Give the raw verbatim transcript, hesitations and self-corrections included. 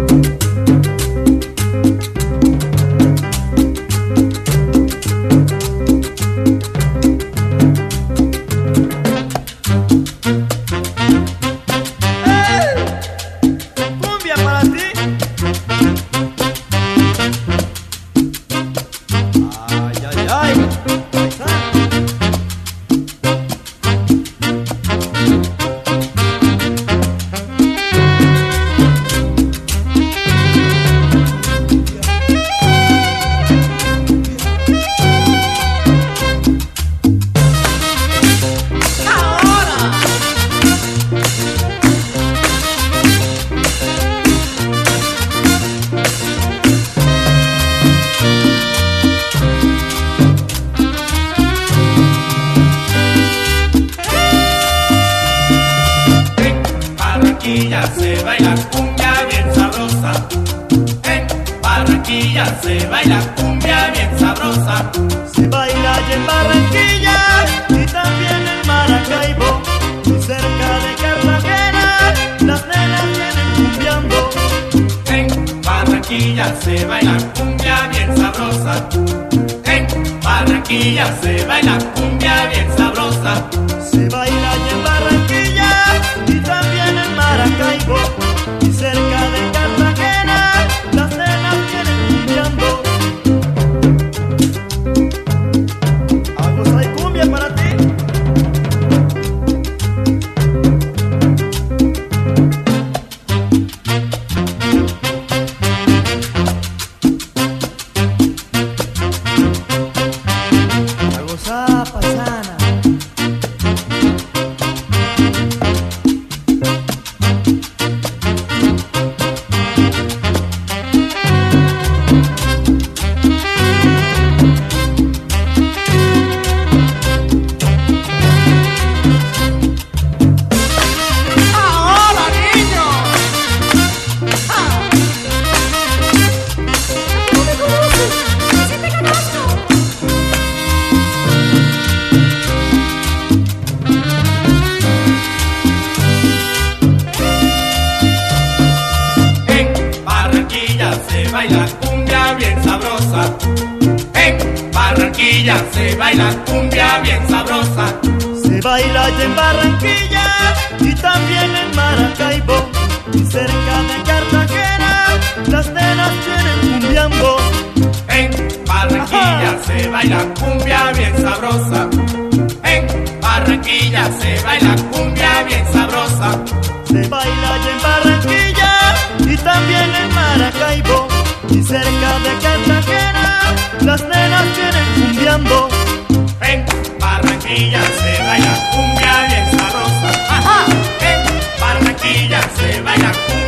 Se baila cumbia bien sabrosa. En Barranquilla se baila cumbia bien sabrosa. Se baila allá en Barranquilla y también en Maracaibo. Muy cerca de Cartagena las nenas vienen cumbiando. En Barranquilla se baila cumbia bien sabrosa. En Barranquilla se baila cumbia bien sabrosa. Se baila allá en Barranquilla y también en Maracaibo. Y cerca de Cartagena las nenas vienen cumbiando. ¿Algo hay cumbia para ti? Algo paisana. Se baila cumbia bien sabrosa. En Barranquilla se baila cumbia bien sabrosa. Se baila allá en Barranquilla y también en Maracaibo. Y cerca de Cartagena las nenas vienen cumbiando. En Barranquilla Ajá. se baila cumbia bien sabrosa. En Barranquilla se baila cumbia bien sabrosa. Se baila allá en Barranquilla y también en Maracaibo. Y cerca de Cartagena las nenas vienen cumbiando. En Barranquilla se baila cumbia bien sabrosa. Ajá. En Barranquilla se baila cumbia